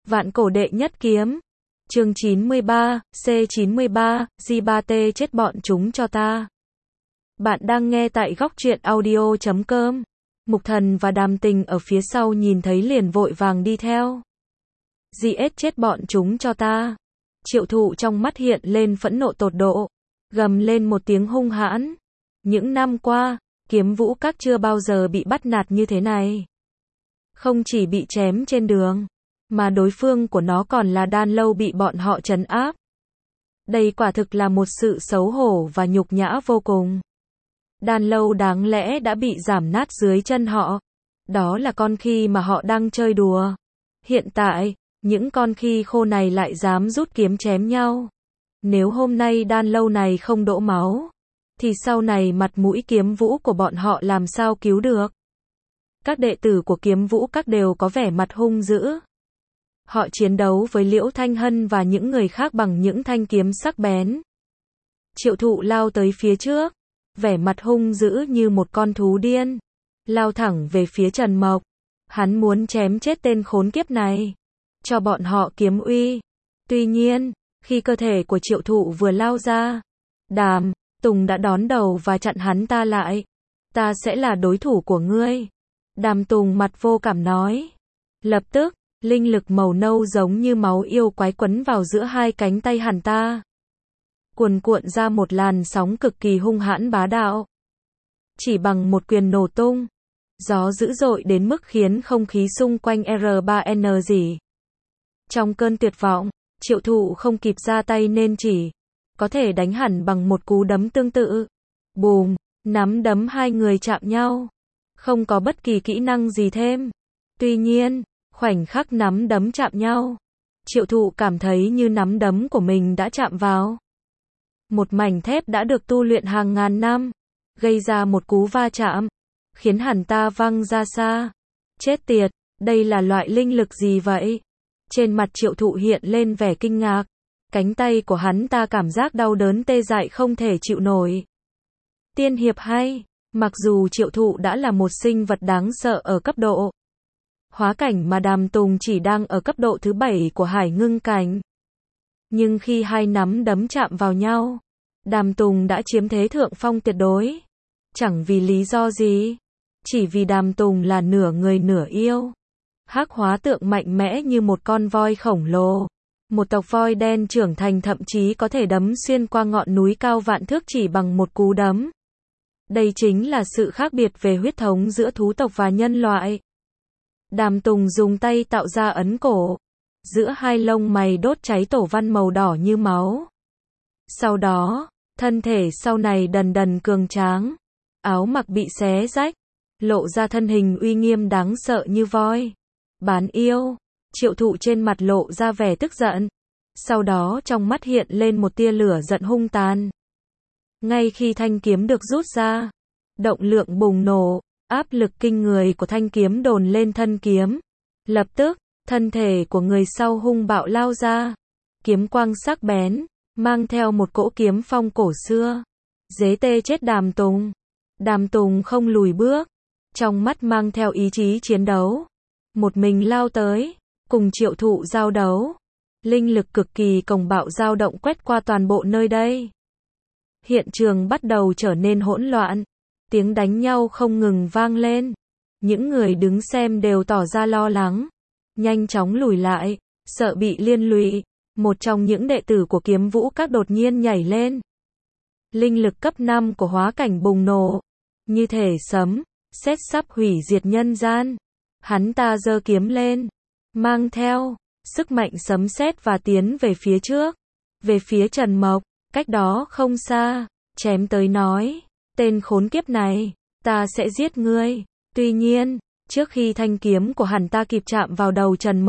Vạn cổ đệ nhất kiếm. Chương 93, C93, J3T chết bọn chúng cho ta. Bạn đang nghe tại góc truyện audio.com. Mục Thần và Đàm Tình ở phía sau nhìn thấy liền vội vàng đi theo. GS chết bọn chúng cho ta. Triệu Thụ trong mắt hiện lên phẫn nộ tột độ, gầm lên một tiếng hung hãn. Những năm qua, Kiếm Vũ Các chưa bao giờ bị bắt nạt như thế này. Không chỉ bị chém trên đường, mà đối phương của nó còn là Đan Lâu bị bọn họ trấn áp. Đây quả thực là một sự xấu hổ và nhục nhã vô cùng. Đan Lâu đáng lẽ đã bị giảm nát dưới chân họ. Đó là con khi mà họ đang chơi đùa. Hiện tại, những con khi khô này lại dám rút kiếm chém nhau. Nếu hôm nay Đan Lâu này không đổ máu, thì sau này mặt mũi Kiếm Vũ của bọn họ làm sao cứu được. Các đệ tử của Kiếm Vũ Các đều có vẻ mặt hung dữ. Họ chiến đấu với Liễu Thanh Hân và những người khác bằng những thanh kiếm sắc bén. Triệu Thụ lao tới phía trước, vẻ mặt hung dữ như một con thú điên, lao thẳng về phía Trần Mộc. Hắn muốn chém chết tên khốn kiếp này, cho bọn họ kiếm uy. Tuy nhiên, khi cơ thể của Triệu Thụ vừa lao ra, Đàm Tùng đã đón đầu và chặn hắn ta lại. Ta sẽ là đối thủ của ngươi. Đàm Tùng mặt vô cảm nói. Lập tức, linh lực màu nâu giống như máu yêu quái quấn vào giữa hai cánh tay hắn ta, cuồn cuộn ra một làn sóng cực kỳ hung hãn bá đạo. Chỉ bằng một quyền nổ tung, gió dữ dội đến mức khiến không khí xung quanh R3N rỉ. Trong cơn tuyệt vọng, Triệu Thụ không kịp ra tay nên chỉ có thể đánh hẳn bằng một cú đấm tương tự. Bùm, nắm đấm hai người chạm nhau. Không có bất kỳ kỹ năng gì thêm. Tuy nhiên, khoảnh khắc nắm đấm chạm nhau, Triệu Thụ cảm thấy như nắm đấm của mình đã chạm vào một mảnh thép đã được tu luyện hàng ngàn năm, gây ra một cú va chạm, khiến hắn ta văng ra xa. Chết tiệt, đây là loại linh lực gì vậy? Trên mặt Triệu Thụ hiện lên vẻ kinh ngạc, cánh tay của hắn ta cảm giác đau đớn tê dại không thể chịu nổi. Tiên hiệp hay, mặc dù Triệu Thụ đã là một sinh vật đáng sợ ở cấp độ hóa cảnh mà Đàm Tùng chỉ đang ở cấp độ thứ 7 của Hải Ngưng cảnh. Nhưng khi hai nắm đấm chạm vào nhau, Đàm Tùng đã chiếm thế thượng phong tuyệt đối. Chẳng vì lý do gì, chỉ vì Đàm Tùng là nửa người nửa yêu. Hắc hóa tượng mạnh mẽ như một con voi khổng lồ. Một tộc voi đen trưởng thành thậm chí có thể đấm xuyên qua ngọn núi cao vạn thước chỉ bằng một cú đấm. Đây chính là sự khác biệt về huyết thống giữa thú tộc và nhân loại. Đàm Tùng dùng tay tạo ra ấn cổ. Giữa hai lông mày đốt cháy tổ văn màu đỏ như máu. Sau đó, thân thể sau này dần dần cường tráng. Áo mặc bị xé rách, lộ ra thân hình uy nghiêm đáng sợ như voi. Bán yêu. Triệu Thụ trên mặt lộ ra vẻ tức giận. Sau đó trong mắt hiện lên một tia lửa giận hung tàn. Ngay khi thanh kiếm được rút ra, động lượng bùng nổ, áp lực kinh người của thanh kiếm đồn lên thân kiếm. Lập tức, thân thể của người sau hung bạo lao ra. Kiếm quang sắc bén, mang theo một cỗ kiếm phong cổ xưa. Dế tê chết Đàm Tùng. Đàm Tùng không lùi bước, trong mắt mang theo ý chí chiến đấu. Một mình lao tới, cùng Triệu Thụ giao đấu. Linh lực cực kỳ cuồng bạo dao động quét qua toàn bộ nơi đây. Hiện trường bắt đầu trở nên hỗn loạn. Tiếng đánh nhau không ngừng vang lên. Những người đứng xem đều tỏ ra lo lắng, nhanh chóng lùi lại, sợ bị liên lụy. Một trong những đệ tử của Kiếm Vũ Các đột nhiên nhảy lên. Linh lực cấp 5 của hóa cảnh bùng nổ, như thể sấm sét sắp hủy diệt nhân gian. Hắn ta giơ kiếm lên, mang theo sức mạnh sấm sét và tiến về phía trước, về phía Trần Mộc, cách đó không xa, chém tới nói, tên khốn kiếp này, ta sẽ giết ngươi. Tuy nhiên, trước khi thanh kiếm của hắn ta kịp chạm vào đầu Trần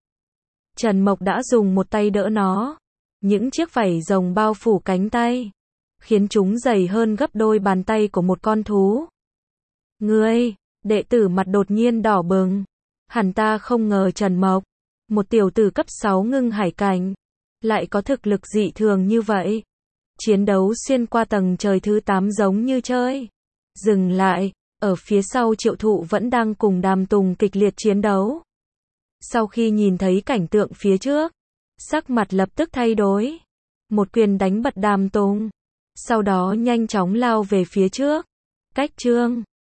Mộc đã dùng một tay đỡ nó. Những chiếc vảy rồng bao phủ cánh tay, khiến chúng dày hơn gấp đôi bàn tay của một con thú. Ngươi, đệ tử mặt đột nhiên đỏ bừng. Hắn ta không ngờ Trần Mộc, một tiểu tử cấp 6 ngưng hải cảnh, lại có thực lực dị thường như vậy. Chiến đấu xuyên qua tầng trời thứ 8 giống như chơi. Dừng lại, ở phía sau Triệu Thụ vẫn đang cùng Đàm Tùng kịch liệt chiến đấu. Sau khi nhìn thấy cảnh tượng phía trước, sắc mặt lập tức thay đổi. Một quyền đánh bật Đàm Tùng. Sau đó nhanh chóng lao về phía trước. Cách Trương